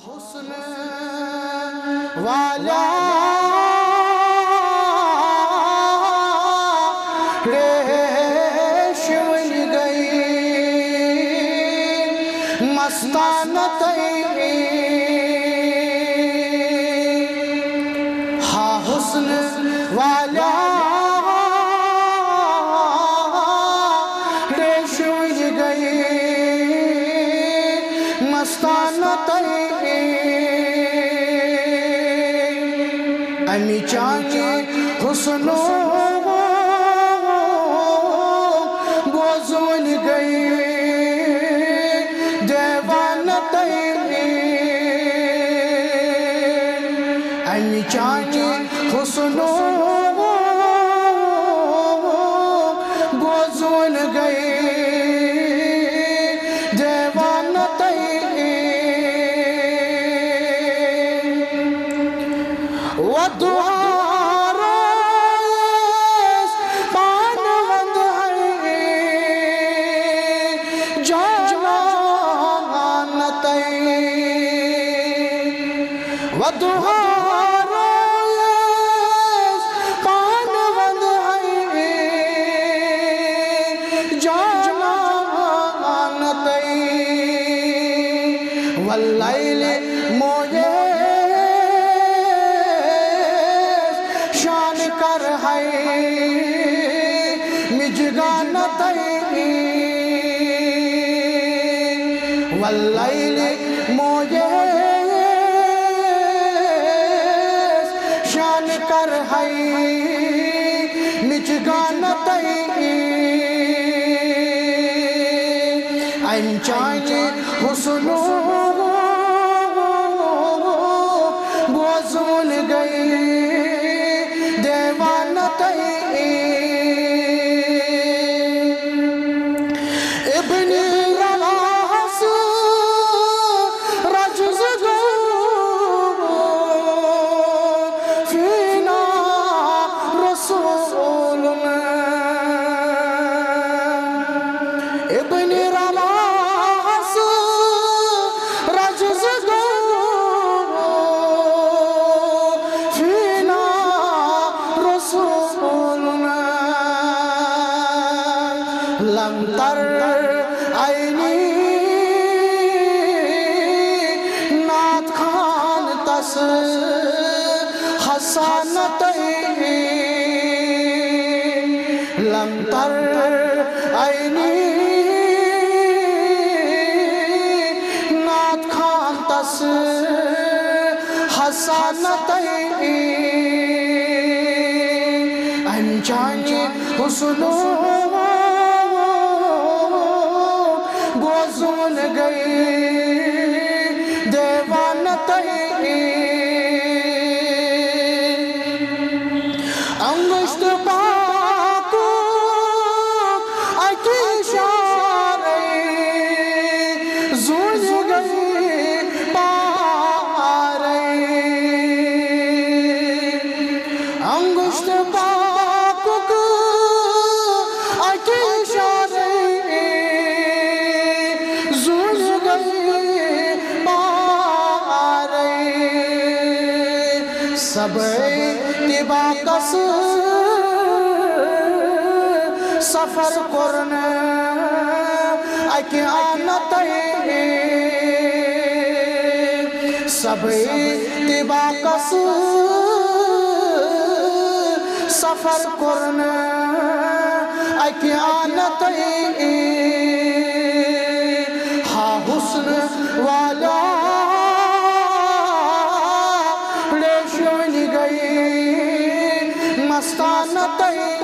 حسن والا ریش ون گئی مستانہ تئی ہاں حسن والا ریش ون گئی مستانہ تئی امی چاچی حسنو بوزون گئی دیوانہ تئی امی چاچی حسنو بوزون گئی دیوانہ تئی ودوارس پانوند ہے جانان تئی ودوارس پانوند ہے جانان تئی واللیل موجے شان کر ہے مجگانہ تئی واللیل موجے شان کر ہے مجگانہ تئی انچانی حسنو بوزون گئی دیوانہ تئی ابن رواس رجز گو فینا رسولنا ابن رواس رجز گو فینا رسولنا لم تر عینی نات خان تس حسانہ تئی لم تر عینی نات خان تس حسانہ تئی انچانی حسنو بوزون گئی دیوانہ تئی انگشت پاکو اکی شارے زون گئی پارے انگشت پاکو اکی شارے زون گئی پارے سب اتباقس سفر کرنے اکی آنہ تئی سب اتباقس سفر کرنے اکی آنہ تئی ہاں حسن والا ریش ون گئی مستانہ تئی